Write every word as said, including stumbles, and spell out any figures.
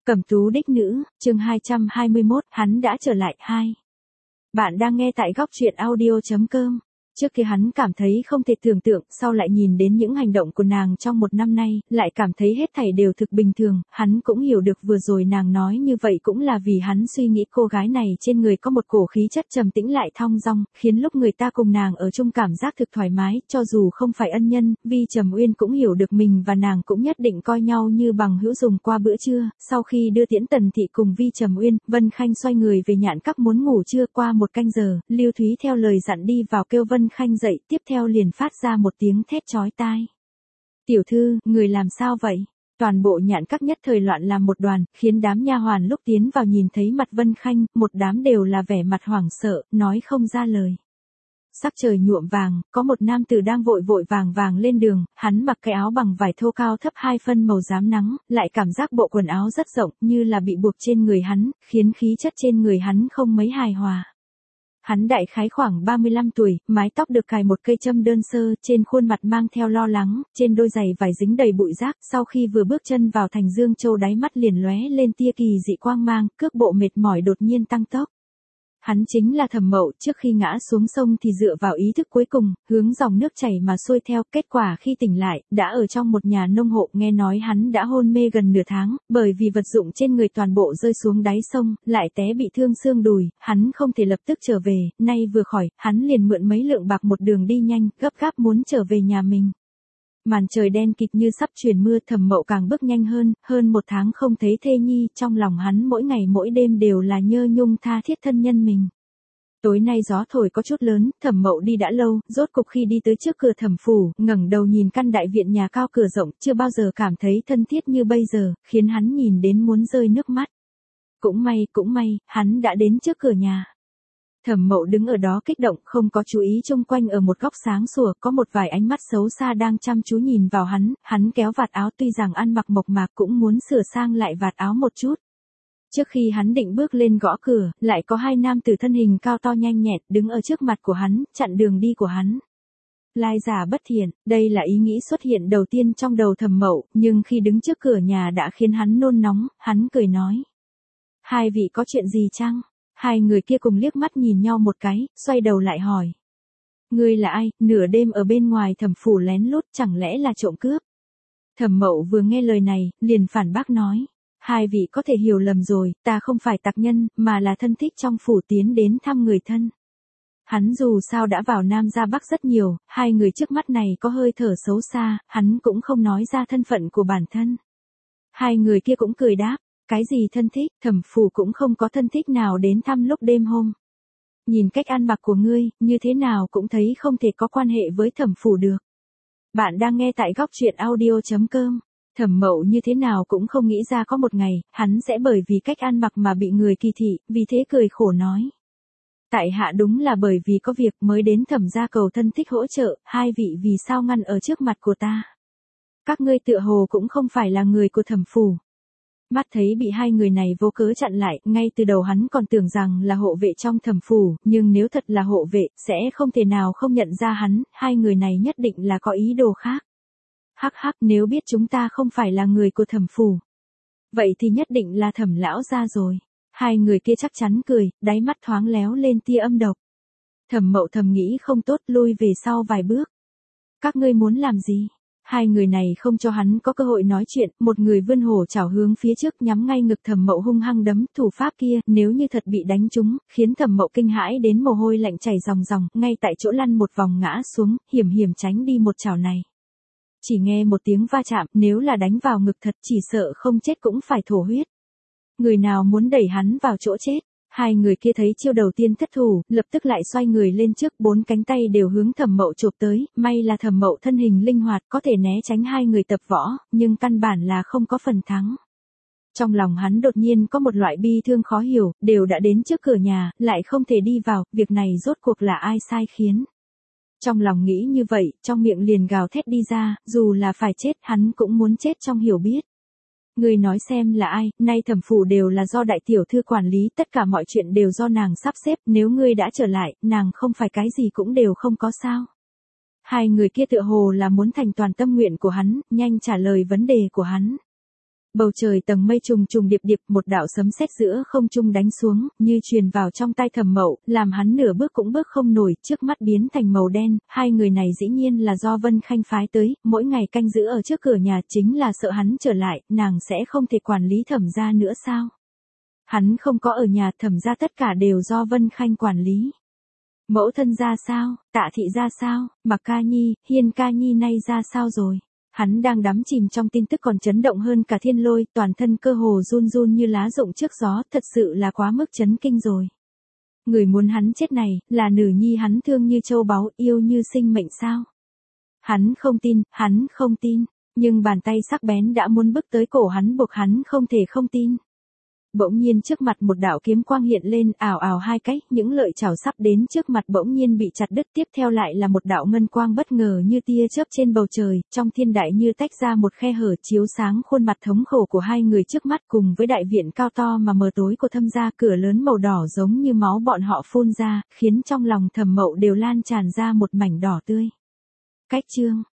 Cẩm tú đích nữ, chương hai trăm hai mươi mốt, hắn đã trở lại, hai. Bạn đang nghe tại góc truyện audio.com. Trước kia hắn cảm thấy không thể tưởng tượng, sau lại nhìn đến những hành động của nàng trong một năm nay, lại cảm thấy hết thảy đều thực bình thường, hắn cũng hiểu được vừa rồi nàng nói như vậy cũng là vì hắn suy nghĩ cô gái này trên người có một cổ khí chất trầm tĩnh lại thong dong, khiến lúc người ta cùng nàng ở chung cảm giác thực thoải mái, cho dù không phải ân nhân, Vi Trầm Uyên cũng hiểu được mình và nàng cũng nhất định coi nhau như bằng hữu dùng qua bữa trưa. Sau khi đưa tiễn Tần Thị cùng Vi Trầm Uyên, Vân Khanh xoay người về Nhạn Các muốn ngủ trưa. Qua một canh giờ, Lưu Thúy theo lời dặn đi vào kêu Vân Khanh dậy, tiếp theo liền phát ra một tiếng thét chói tai. Tiểu thư, người làm sao vậy? Toàn bộ Nhạn Các nhất thời loạn làm một đoàn, khiến đám nha hoàn lúc tiến vào nhìn thấy mặt Vân Khanh, một đám đều là vẻ mặt hoảng sợ, nói không ra lời. Sắc trời nhuộm vàng, có một nam tử đang vội vội vàng vàng lên đường, hắn mặc cái áo bằng vải thô cao thấp hai phân màu rám nắng, lại cảm giác bộ quần áo rất rộng, như là bị buộc trên người hắn, khiến khí chất trên người hắn không mấy hài hòa. Hắn đại khái khoảng ba mươi lăm tuổi, mái tóc được cài một cây châm đơn sơ, trên khuôn mặt mang theo lo lắng, trên đôi giày vải dính đầy bụi rác, sau khi vừa bước chân vào thành Dương Châu đáy mắt liền lóe lên tia kỳ dị quang mang, cước bộ mệt mỏi đột nhiên tăng tốc. Hắn chính là Thẩm Mậu, trước khi ngã xuống sông thì dựa vào ý thức cuối cùng, hướng dòng nước chảy mà xuôi theo, kết quả khi tỉnh lại, đã ở trong một nhà nông hộ, nghe nói hắn đã hôn mê gần nửa tháng, bởi vì vật dụng trên người toàn bộ rơi xuống đáy sông, lại té bị thương xương đùi, hắn không thể lập tức trở về, nay vừa khỏi, hắn liền mượn mấy lượng bạc một đường đi nhanh, gấp gáp muốn trở về nhà mình. Màn trời đen kịt như sắp chuyển mưa, Thẩm Mậu càng bước nhanh hơn, hơn một tháng không thấy thê nhi, trong lòng hắn mỗi ngày mỗi đêm đều là nhớ nhung tha thiết thân nhân mình. Tối nay gió thổi có chút lớn, Thẩm Mậu đi đã lâu, rốt cục khi đi tới trước cửa Thẩm phủ, ngẩng đầu nhìn căn đại viện nhà cao cửa rộng, chưa bao giờ cảm thấy thân thiết như bây giờ, khiến hắn nhìn đến muốn rơi nước mắt. Cũng may, cũng may, hắn đã đến trước cửa nhà. Thẩm Mậu đứng ở đó kích động, không có chú ý xung quanh, ở một góc sáng sủa, có một vài ánh mắt xấu xa đang chăm chú nhìn vào hắn, hắn kéo vạt áo, tuy rằng ăn mặc mộc mạc cũng muốn sửa sang lại vạt áo một chút. Trước khi hắn định bước lên gõ cửa, lại có hai nam tử thân hình cao to nhanh nhẹn, đứng ở trước mặt của hắn, chặn đường đi của hắn. Lai giả bất thiện, đây là ý nghĩ xuất hiện đầu tiên trong đầu Thẩm Mậu, nhưng khi đứng trước cửa nhà đã khiến hắn nôn nóng, hắn cười nói. Hai vị có chuyện gì chăng? Hai người kia cùng liếc mắt nhìn nhau một cái, xoay đầu lại hỏi. Ngươi là ai, nửa đêm ở bên ngoài Thẩm phủ lén lút, chẳng lẽ là trộm cướp? Thẩm Mậu vừa nghe lời này, liền phản bác nói. Hai vị có thể hiểu lầm rồi, ta không phải tặc nhân, mà là thân thích trong phủ tiến đến thăm người thân. Hắn dù sao đã vào Nam ra Bắc rất nhiều, hai người trước mắt này có hơi thở xấu xa, hắn cũng không nói ra thân phận của bản thân. Hai người kia cũng cười đáp. Cái gì thân thích, Thẩm phủ cũng không có thân thích nào đến thăm lúc đêm hôm. Nhìn cách ăn mặc của ngươi, như thế nào cũng thấy không thể có quan hệ với Thẩm phủ được. Bạn đang nghe tại góc truyện audio.com. Thẩm Mậu như thế nào cũng không nghĩ ra có một ngày, hắn sẽ bởi vì cách ăn mặc mà bị người kỳ thị, vì thế cười khổ nói. Tại hạ đúng là bởi vì có việc mới đến Thẩm gia cầu thân thích hỗ trợ, hai vị vì sao ngăn ở trước mặt của ta. Các ngươi tựa hồ cũng không phải là người của Thẩm phủ. Mắt thấy bị hai người này vô cớ chặn lại, ngay từ đầu hắn còn tưởng rằng là hộ vệ trong Thẩm phủ, nhưng nếu thật là hộ vệ, sẽ không thể nào không nhận ra hắn, hai người này nhất định là có ý đồ khác. Hắc hắc, nếu biết chúng ta không phải là người của Thẩm phủ, vậy thì nhất định là Thẩm lão gia rồi. Hai người kia chắc chắn cười, đáy mắt thoáng léo lên tia âm độc. Thẩm Mậu thầm nghĩ không tốt, lui về sau vài bước. Các ngươi muốn làm gì? Hai người này không cho hắn có cơ hội nói chuyện, một người vươn hổ chảo hướng phía trước nhắm ngay ngực Thẩm Mậu hung hăng đấm, thủ pháp kia, nếu như thật bị đánh trúng, khiến Thẩm Mậu kinh hãi đến mồ hôi lạnh chảy ròng ròng, ngay tại chỗ lăn một vòng ngã xuống, hiểm hiểm tránh đi một chảo này. Chỉ nghe một tiếng va chạm, nếu là đánh vào ngực thật chỉ sợ không chết cũng phải thổ huyết. Người nào muốn đẩy hắn vào chỗ chết? Hai người kia thấy chiêu đầu tiên thất thủ, lập tức lại xoay người lên trước, bốn cánh tay đều hướng Thẩm Mậu chộp tới, may là Thẩm Mậu thân hình linh hoạt, có thể né tránh hai người tập võ, nhưng căn bản là không có phần thắng. Trong lòng hắn đột nhiên có một loại bi thương khó hiểu, đều đã đến trước cửa nhà, lại không thể đi vào, việc này rốt cuộc là ai sai khiến. Trong lòng nghĩ như vậy, trong miệng liền gào thét đi ra, dù là phải chết, hắn cũng muốn chết trong hiểu biết. Ngươi nói xem là ai, nay Thẩm phủ đều là do đại tiểu thư quản lý, tất cả mọi chuyện đều do nàng sắp xếp, nếu ngươi đã trở lại, nàng không phải cái gì cũng đều không có sao. Hai người kia tựa hồ là muốn thành toàn tâm nguyện của hắn, nhanh trả lời vấn đề của hắn. Bầu trời tầng mây trùng trùng điệp điệp, một đạo sấm sét giữa không trung đánh xuống, như truyền vào trong tai Thẩm Mậu, làm hắn nửa bước cũng bước không nổi, trước mắt biến thành màu đen, hai người này dĩ nhiên là do Vân Khanh phái tới, mỗi ngày canh giữ ở trước cửa nhà chính là sợ hắn trở lại, nàng sẽ không thể quản lý Thẩm gia nữa sao? Hắn không có ở nhà, Thẩm gia tất cả đều do Vân Khanh quản lý. Mẫu thân ra sao, Tạ thị ra sao, Mặc Ca Nhi, Hiên Ca Nhi nay ra sao rồi? Hắn đang đắm chìm trong tin tức còn chấn động hơn cả thiên lôi, toàn thân cơ hồ run run như lá rụng trước gió, thật sự là quá mức chấn kinh rồi. Người muốn hắn chết này, là nữ nhi hắn thương như châu báu, yêu như sinh mệnh sao? Hắn không tin, hắn không tin, nhưng bàn tay sắc bén đã muốn bước tới cổ hắn buộc hắn không thể không tin. Bỗng nhiên trước mặt một đạo kiếm quang hiện lên, ảo ảo hai cái, những lợi chảo sắp đến trước mặt bỗng nhiên bị chặt đứt, tiếp theo lại là một đạo ngân quang bất ngờ như tia chớp trên bầu trời, trong thiên đại như tách ra một khe hở chiếu sáng khuôn mặt thống khổ của hai người trước mắt cùng với đại viện cao to mà mờ tối của Thâm gia, cửa lớn màu đỏ giống như máu bọn họ phun ra, khiến trong lòng Thẩm Mậu đều lan tràn ra một mảnh đỏ tươi. Cách chương